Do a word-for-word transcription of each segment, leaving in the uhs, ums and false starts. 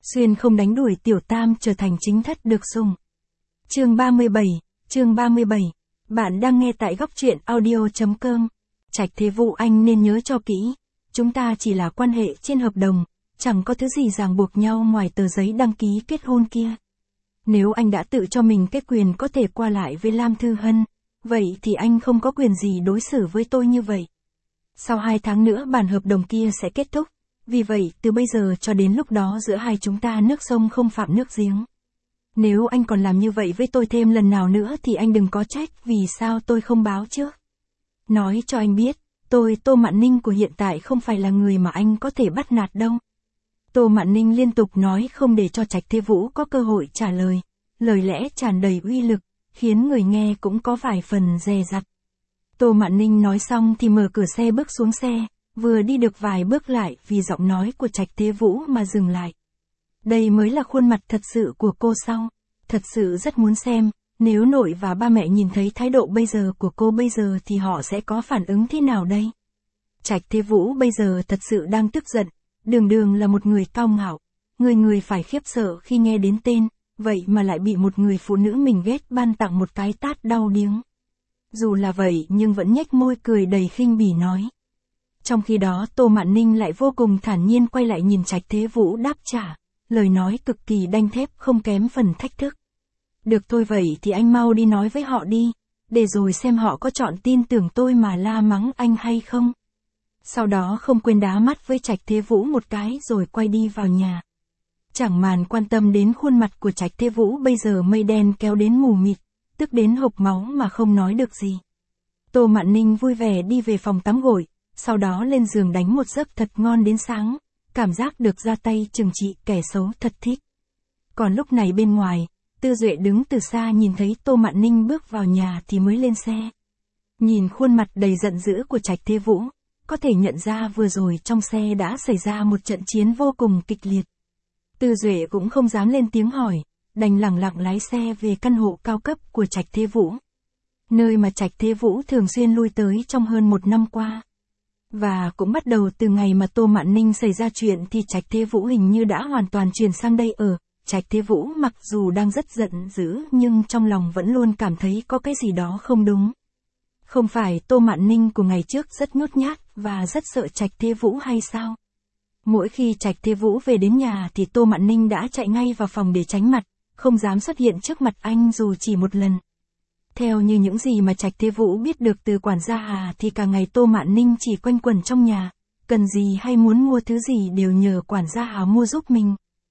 Xuyên không đánh đuổi tiểu tam trở thành chính thất được sủng. Chương ba mươi bảy, chương ba mươi bảy. Bạn đang nghe tại góc truyện audio.com. Trạch Thế Vũ, anh nên nhớ cho kỹ, chúng ta chỉ là quan hệ trên hợp đồng, chẳng có thứ gì ràng buộc nhau ngoài tờ giấy đăng ký kết hôn kia. Nếu anh đã tự cho mình cái quyền có thể qua lại với Lam Thư Hân, vậy thì anh không có quyền gì đối xử với tôi như vậy. Sau hai tháng nữa bản hợp đồng kia sẽ kết thúc, vì vậy từ bây giờ cho đến lúc đó giữa hai chúng ta nước sông không phạm nước giếng. Nếu anh còn làm như vậy với tôi thêm lần nào nữa thì anh đừng có trách vì sao tôi không báo trước. Nói cho anh biết, tôi Tô Mạn Ninh của hiện tại không phải là người mà anh có thể bắt nạt đâu. Tô Mạn Ninh liên tục nói không để cho Trạch Thế Vũ có cơ hội trả lời, lời lẽ tràn đầy uy lực, khiến người nghe cũng có vài phần dè dặt. Tô Mạn Ninh nói xong thì mở cửa xe bước xuống xe, vừa đi được vài bước lại vì giọng nói của Trạch Thế Vũ mà dừng lại. Đây mới là khuôn mặt thật sự của cô sao? Thật sự rất muốn xem, nếu nội và ba mẹ nhìn thấy thái độ bây giờ của cô bây giờ thì họ sẽ có phản ứng thế nào đây? Trạch Thế Vũ bây giờ thật sự đang tức giận, đường đường là một người cao ngạo, người người phải khiếp sợ khi nghe đến tên, vậy mà lại bị một người phụ nữ mình ghét ban tặng một cái tát đau điếng. Dù là vậy nhưng vẫn nhếch môi cười đầy khinh bỉ nói. Trong khi đó Tô Mạn Ninh lại vô cùng thản nhiên quay lại nhìn Trạch Thế Vũ đáp trả, lời nói cực kỳ đanh thép không kém phần thách thức. Được thôi, vậy thì anh mau đi nói với họ đi, để rồi xem họ có chọn tin tưởng tôi mà la mắng anh hay không. Sau đó không quên đá mắt với Trạch Thế Vũ một cái rồi quay đi vào nhà. Chẳng màn quan tâm đến khuôn mặt của Trạch Thế Vũ bây giờ mây đen kéo đến mù mịt, tức đến hộc máu mà không nói được gì. Tô Mạn Ninh vui vẻ đi về phòng tắm gội, sau đó lên giường đánh một giấc thật ngon đến sáng, cảm giác được ra tay trừng trị kẻ xấu thật thích. Còn lúc này bên ngoài, Tư Duệ đứng từ xa nhìn thấy Tô Mạn Ninh bước vào nhà thì mới lên xe. Nhìn khuôn mặt đầy giận dữ của Trạch Thế Vũ, có thể nhận ra vừa rồi trong xe đã xảy ra một trận chiến vô cùng kịch liệt. Tư Duệ cũng không dám lên tiếng hỏi, đành lẳng lặng lái xe về căn hộ cao cấp của Trạch Thế Vũ. Nơi mà Trạch Thế Vũ thường xuyên lui tới trong hơn một năm qua. Và cũng bắt đầu từ ngày mà Tô Mạn Ninh xảy ra chuyện thì Trạch Thế Vũ hình như đã hoàn toàn chuyển sang đây ở. Trạch Thế Vũ mặc dù đang rất giận dữ nhưng trong lòng vẫn luôn cảm thấy có cái gì đó không đúng. Không phải Tô Mạn Ninh của ngày trước rất nhút nhát và rất sợ Trạch Thế Vũ hay sao? Mỗi khi Trạch Thế Vũ về đến nhà thì Tô Mạn Ninh đã chạy ngay vào phòng để tránh mặt, không dám xuất hiện trước mặt anh dù chỉ một lần. Theo như những gì mà Trạch Thế Vũ biết được từ quản gia Hà thì cả ngày Tô Mạn Ninh chỉ quanh quẩn trong nhà, cần gì hay muốn mua thứ gì đều nhờ quản gia Hà mua giúp mình.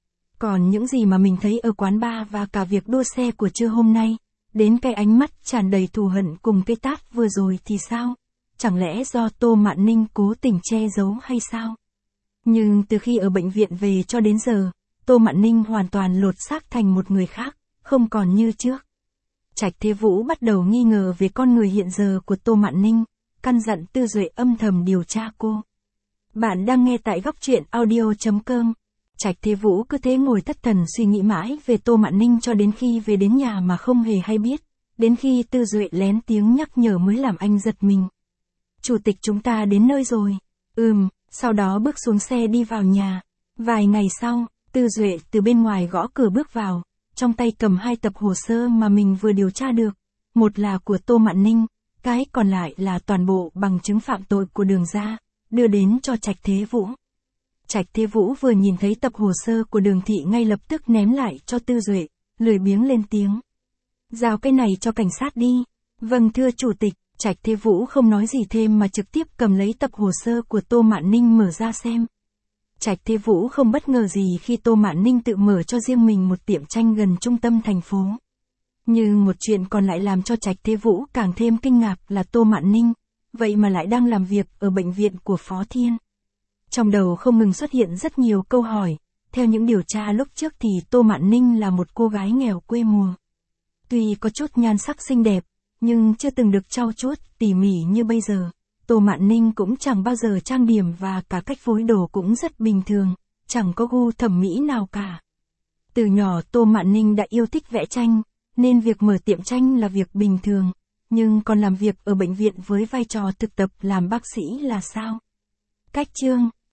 Còn những gì mà mình thấy ở quán bar và cả việc đua xe của trưa hôm nay, đến cái ánh mắt tràn đầy thù hận cùng cái tát vừa rồi thì sao? Chẳng lẽ do Tô Mạn Ninh cố tình che giấu hay sao? Nhưng từ khi ở bệnh viện về cho đến giờ, Tô Mạn Ninh hoàn toàn lột xác thành một người khác, không còn như trước. Trạch Thế Vũ bắt đầu nghi ngờ về con người hiện giờ của Tô Mạn Ninh, căn dặn Tư Duệ âm thầm điều tra cô. Bạn đang nghe tại góc truyện audio.com. Trạch Thế Vũ cứ thế ngồi thất thần suy nghĩ mãi về Tô Mạn Ninh cho đến khi về đến nhà mà không hề hay biết, đến khi Tư Duệ lén tiếng nhắc nhở mới làm anh giật mình. Chủ tịch chúng ta đến nơi rồi. Ừm, sau đó bước xuống xe đi vào nhà. Vài ngày sau, Tư Duệ từ bên ngoài gõ cửa bước vào, trong tay cầm hai tập hồ sơ mà mình vừa điều tra được. Một là của Tô Mạn Ninh, cái còn lại là toàn bộ bằng chứng phạm tội của Đường gia, đưa đến cho Trạch Thế Vũ. Trạch Thế Vũ vừa nhìn thấy tập hồ sơ của Đường thị ngay lập tức ném lại cho Tư Duệ, lười biếng lên tiếng. Giao cái này cho cảnh sát đi. Vâng thưa chủ tịch. Trạch Thế Vũ không nói gì thêm mà trực tiếp cầm lấy tập hồ sơ của Tô Mạn Ninh mở ra xem. Trạch Thế Vũ không bất ngờ gì khi Tô Mạn Ninh tự mở cho riêng mình một tiệm tranh gần trung tâm thành phố. Nhưng một chuyện còn lại làm cho Trạch Thế Vũ càng thêm kinh ngạc là Tô Mạn Ninh, vậy mà lại đang làm việc ở bệnh viện của Phó Thiên. Trong đầu không ngừng xuất hiện rất nhiều câu hỏi, theo những điều tra lúc trước thì Tô Mạn Ninh là một cô gái nghèo quê mùa. Tuy có chút nhan sắc xinh đẹp, nhưng chưa từng được trau chuốt tỉ mỉ như bây giờ. Tô Mạn Ninh cũng chẳng bao giờ trang điểm và cả cách phối đồ cũng rất bình thường, chẳng có gu thẩm mỹ nào cả. Từ nhỏ Tô Mạn Ninh đã yêu thích vẽ tranh, nên việc mở tiệm tranh là việc bình thường, nhưng còn làm việc ở bệnh viện với vai trò thực tập làm bác sĩ là sao? Cách chương